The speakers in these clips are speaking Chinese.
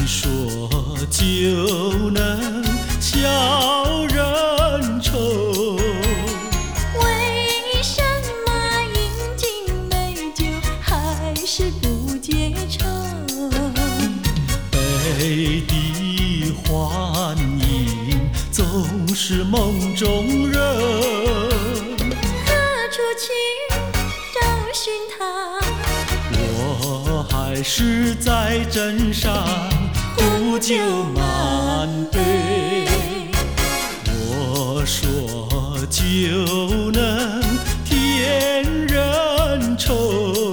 说就能消人愁， 为什么饮尽美酒还是不解愁？ 悲的幻影总是梦中人， 何处去找寻它？ 我还是在镇上呼救满杯。我说就能添人愁，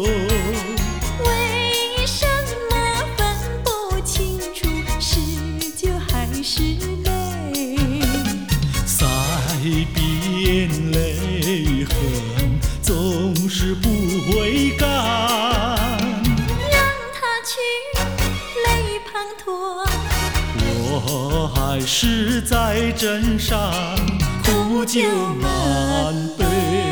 为什么分不清楚是酒还是泪？ 塞遍泪痕总是不会干， 让它去泪滂沱。 我还是在镇上呼救满杯。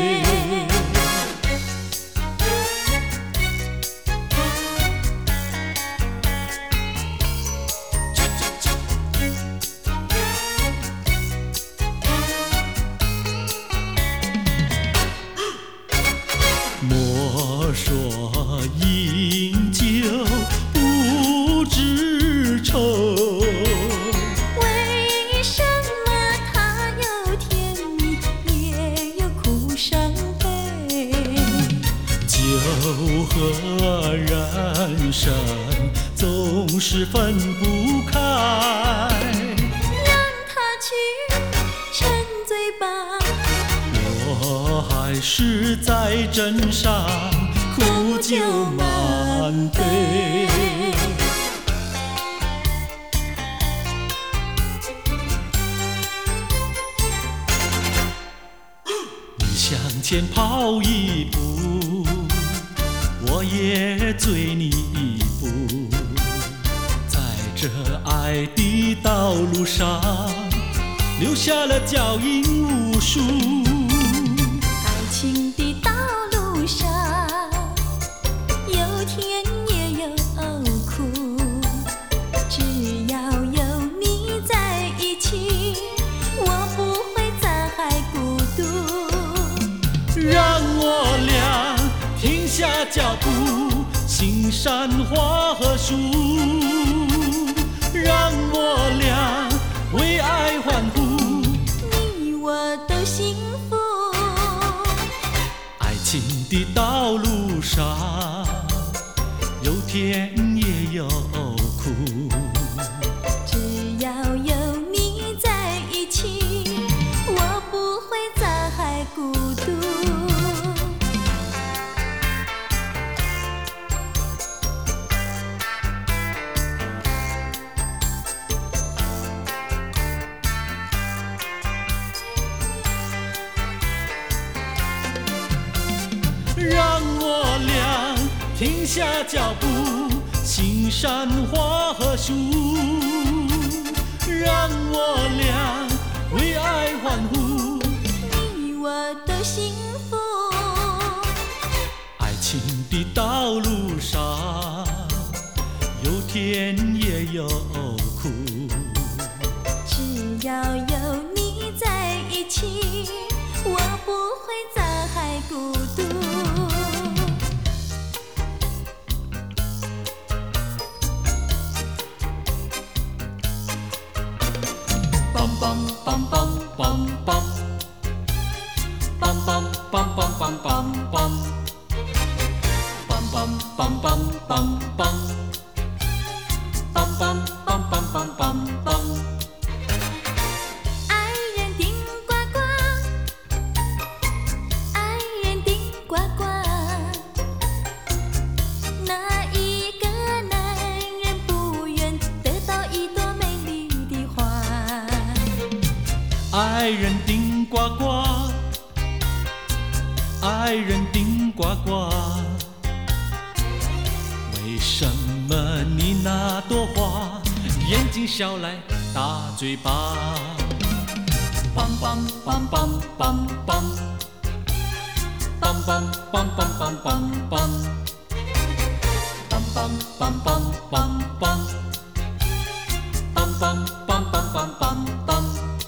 莫说饮酒不知愁， 为什么它有甜蜜也有苦伤悲？ 酒和人生总是分不开， 让它去沉醉吧。 我还是在镇上呼救满杯。你向前跑一步，我也追你一步，在这爱的道路上留下了脚印无数。 爱情的道路上有甜也有苦，只要有你在一起，我不会再孤独。 让我俩停下脚步，欣赏花和树，让我俩为爱欢呼， 你我都幸福。 爱情的道路上有甜也有苦， 只要有你在一起，我不会再孤独。 让我俩停下脚步，欣赏花和树，让我俩为爱欢呼， 你我都幸福。 爱情的道路上有甜也有苦， 只要有你在一起，我不会再孤独。 梆梆梆梆梆梆，梆梆梆梆梆梆梆，梆梆梆梆梆梆，梆梆梆梆梆梆梆。 爱人顶呱呱，爱人顶呱呱，哪一个男人不愿得到一朵美丽的花？ 爱人顶呱呱，爱人顶呱呱，为什么你那朵花眼睛笑来大嘴巴？梆梆梆梆梆梆，梆梆梆梆梆梆梆，梆梆梆梆梆梆， 梆梆梆梆梆梆。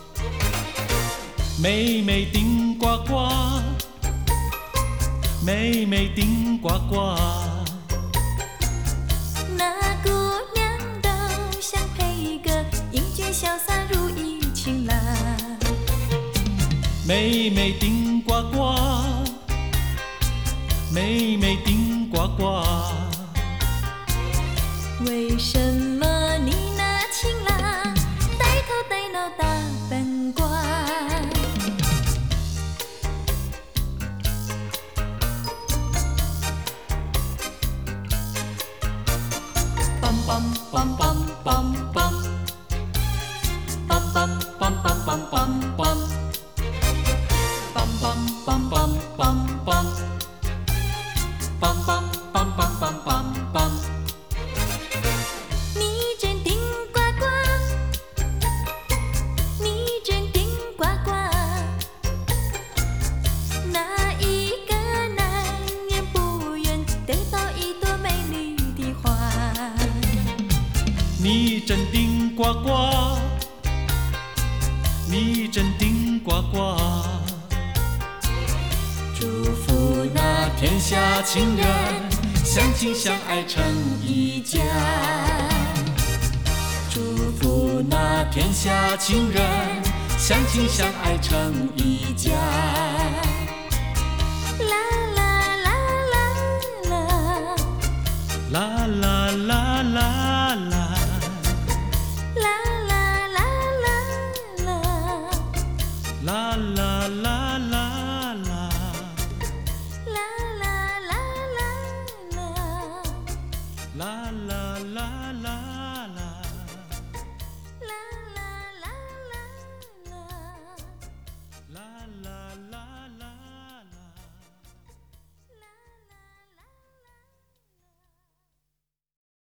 妹妹顶呱呱，妹妹顶呱呱。 那姑娘都想配个英俊潇洒如意情郎。 妹妹顶呱呱，妹妹顶呱呱。 为什么你那情郎呆头呆脑大笨瓜？梆梆梆梆梆梆，梆梆梆梆梆梆梆，梆梆梆梆梆梆，梆梆梆梆梆梆梆。你真顶呱呱，你真顶呱呱，哪一个男人不愿得到一朵美丽的花？ 你真顶呱呱，你真顶呱呱。 祝福那天下情人相亲相爱成一家。祝福那天下情人相亲相爱成一家。啦啦啦啦啦， 啦啦啦啦啦， 啦啦啦啦啦， 啦啦啦啦啦。啦啦啦啦啦。啦啦啦啦。